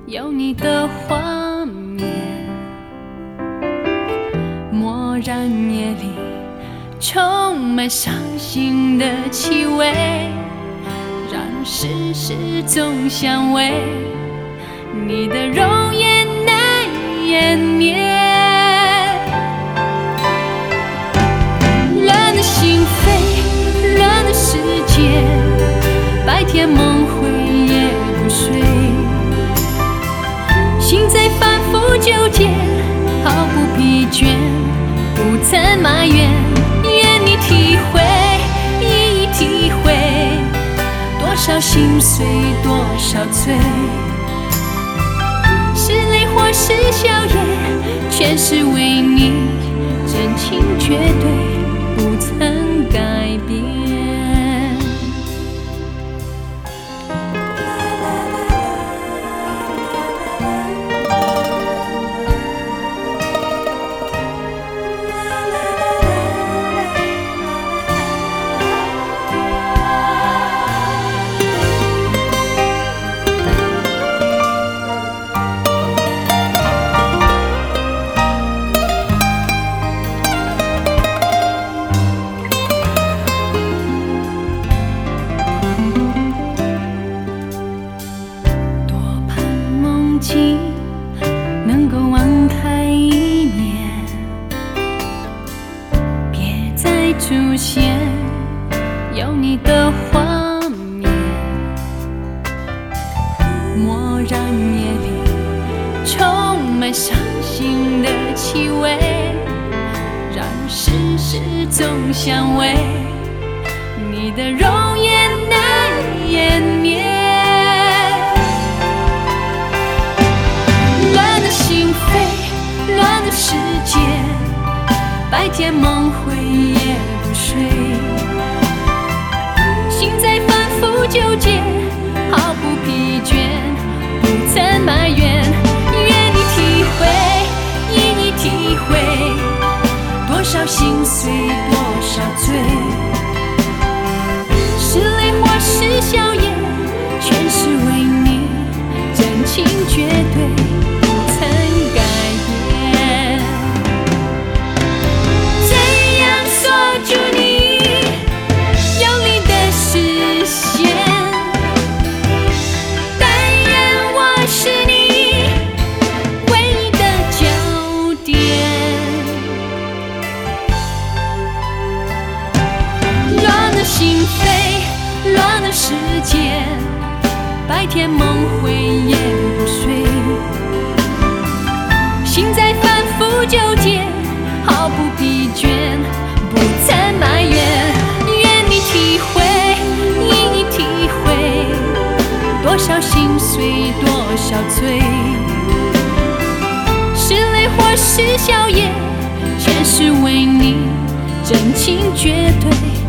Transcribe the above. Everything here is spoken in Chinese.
有你的画面，蓦然夜里充满伤心的气味，让人时时总想为你的容颜难湮灭。乱了心扉，乱了世界，白天梦回夜不睡，心在反复纠结，毫不疲倦，不曾埋怨。愿你体会，一一体会，多少心碎，多少醉，是泪或是笑颜，全是为你，真情绝对不曾改变。能够网开一面，别再出现有你的画面，蓦然夜里充满伤心的气味，让人时时总想为你的容颜难湮灭。乱了世界，白天梦回夜不睡，心在反复纠结，毫不疲倦，不曾埋怨。愿你体会，一一体会，多少心碎，多少醉，是泪或是笑颜，全是为你，真情绝对心扉，乱了世界，白天梦回夜不睡，心在反复纠结，毫不疲倦，不曾埋怨。愿你体会，一一体会，多少心碎，多少醉，是泪或是笑颜，全是为你，真情绝对